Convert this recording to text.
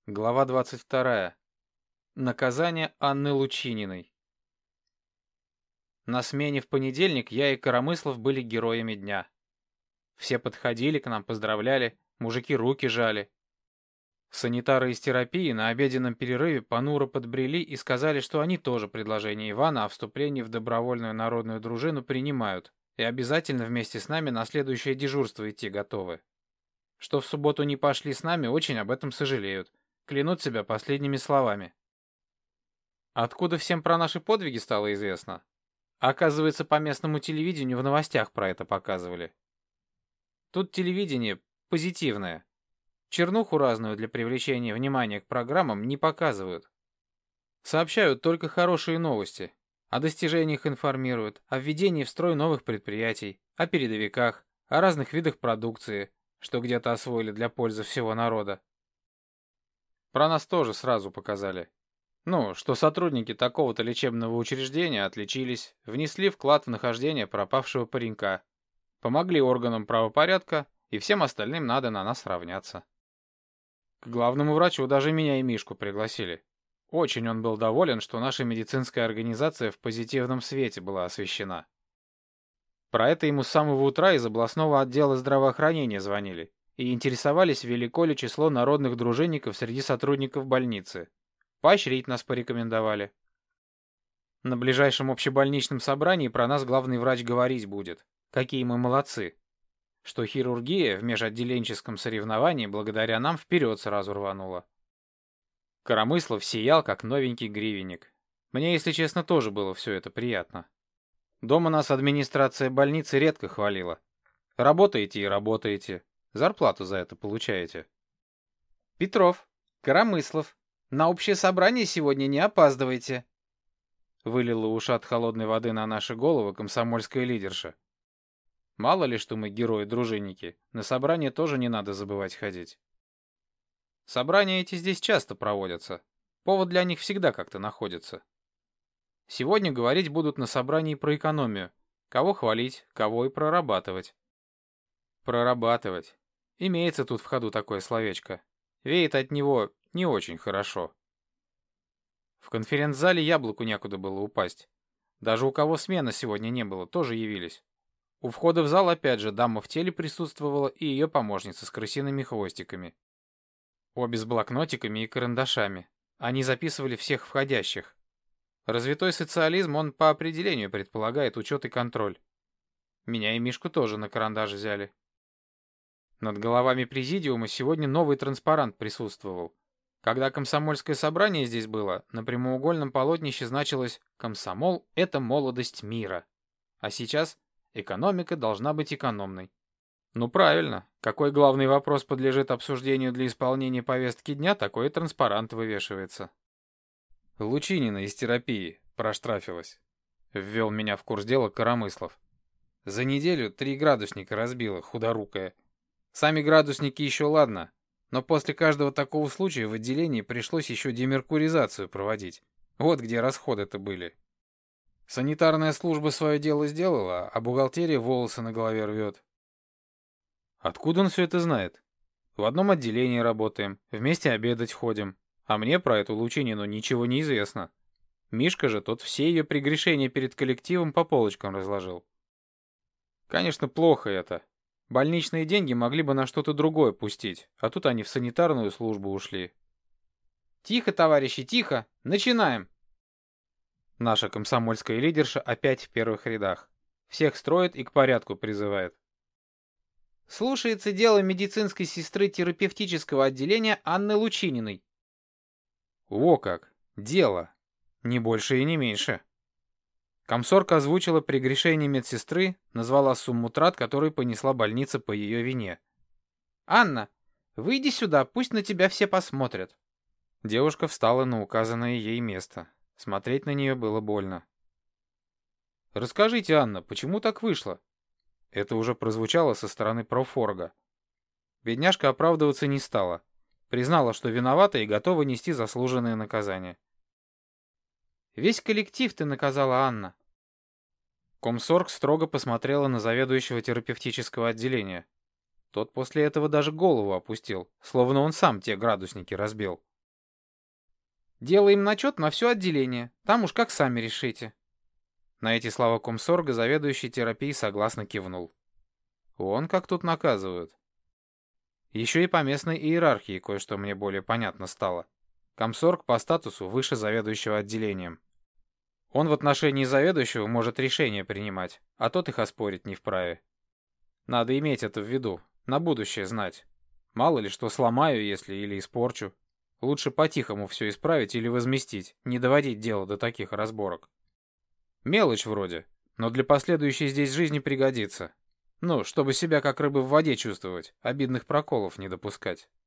Глава 22. Наказание Анны Лучининой. На смене в понедельник я и Коромыслов были героями дня. Все подходили к нам, поздравляли, мужики руки жали. Санитары из терапии на обеденном перерыве понуро подбрели и сказали, что они тоже предложение Ивана о вступлении в добровольную народную дружину принимают и обязательно вместе с нами на следующее дежурство идти готовы. Что в субботу не пошли с нами, очень об этом сожалеют. Клянут себя последними словами. Откуда всем про наши подвиги стало известно? Оказывается, по местному телевидению в новостях про это показывали. Тут телевидение позитивное. Чернуху разную для привлечения внимания к программам не показывают. Сообщают только хорошие новости. О достижениях информируют, о введении в строй новых предприятий, о передовиках, о разных видах продукции, что где-то освоили для пользы всего народа. Про нас тоже сразу показали. Ну, что сотрудники такого-то лечебного учреждения отличились, внесли вклад в нахождение пропавшего паренька, помогли органам правопорядка, и всем остальным надо на нас равняться. К главному врачу даже меня и Мишку пригласили. Очень он был доволен, что наша медицинская организация в позитивном свете была освещена. Про это ему с самого утра из областного отдела здравоохранения звонили и интересовались, велико ли число народных дружинников среди сотрудников больницы. Поощрить нас порекомендовали. На ближайшем общебольничном собрании про нас главный врач говорить будет, какие мы молодцы. Что хирургия в межотделенческом соревновании благодаря нам вперед сразу рванула. Коромыслов сиял, как новенький гривенник. Мне, если честно, тоже было все это приятно. Дома нас администрация больницы редко хвалила. Работаете и работаете. Зарплату за это получаете. Петров, Коромыслов, на общее собрание сегодня не опаздывайте. Вылила ушат холодной воды на наши головы комсомольская лидерша. Мало ли, что мы герои-дружинники, на собрание тоже не надо забывать ходить. Собрания эти здесь часто проводятся. Повод для них всегда как-то находится. Сегодня говорить будут на собрании про экономию. Кого хвалить, кого и прорабатывать. Прорабатывать. Имеется тут в ходу такое словечко. Веет от него не очень хорошо. В конференц-зале яблоку некуда было упасть. Даже у кого смена сегодня не было, тоже явились. У входа в зал опять же дама в теле присутствовала и ее помощница с крысиными хвостиками. Обе с блокнотиками и карандашами. Они записывали всех входящих. Развитой социализм, он по определению предполагает учет и контроль. Меня и Мишку тоже на карандаш взяли. Над головами президиума сегодня новый транспарант присутствовал. Когда комсомольское собрание здесь было, на прямоугольном полотнище значилось «Комсомол — это молодость мира». А сейчас экономика должна быть экономной. Ну правильно, какой главный вопрос подлежит обсуждению для исполнения повестки дня, такой и транспарант вывешивается. Лучинина из терапии проштрафилась. Ввел меня в курс дела Коромыслов. За неделю 3 градусника разбила, худорукая. Сами градусники еще ладно, но после каждого такого случая в отделении пришлось еще демеркуризацию проводить. Вот где расходы-то были. Санитарная служба свое дело сделала, а бухгалтерия волосы на голове рвет. Откуда он все это знает? В одном отделении работаем, вместе обедать ходим, а мне про эту Лучинину ничего не известно. Мишка же тот все ее прегрешения перед коллективом по полочкам разложил. Конечно, плохо это. Больничные деньги могли бы на что-то другое пустить, а тут они в санитарную службу ушли. Тихо, товарищи, тихо! Начинаем! Наша комсомольская лидерша опять в первых рядах. Всех строит и к порядку призывает. Слушается дело медицинской сестры терапевтического отделения Анны Лучининой. Во как! Дело! Не больше и не меньше. Комсорг озвучила прегрешение медсестры, назвала сумму трат, которую понесла больница по ее вине. «Анна, выйди сюда, пусть на тебя все посмотрят». Девушка встала на указанное ей место. Смотреть на нее было больно. «Расскажите, Анна, почему так вышло?» Это уже прозвучало со стороны профорга. Бедняжка оправдываться не стала. Признала, что виновата и готова нести заслуженное наказание. «Весь коллектив ты наказала, Анна». Комсорг строго посмотрела на заведующего терапевтического отделения. Тот после этого даже голову опустил, словно он сам те градусники разбил. Делаем начет на все отделение. Там уж как сами решите. На эти слова комсорга заведующий терапией согласно кивнул. Вон как тут наказывают. Еще и по местной иерархии кое-что мне более понятно стало. Комсорг по статусу выше заведующего отделением. Он в отношении заведующего может решения принимать, а тот их оспорить не вправе. Надо иметь это в виду, на будущее знать. Мало ли что сломаю, если или испорчу. Лучше по-тихому все исправить или возместить, не доводить дело до таких разборок. Мелочь вроде, но для последующей здесь жизни пригодится. Ну, чтобы себя как рыбы в воде чувствовать, обидных проколов не допускать.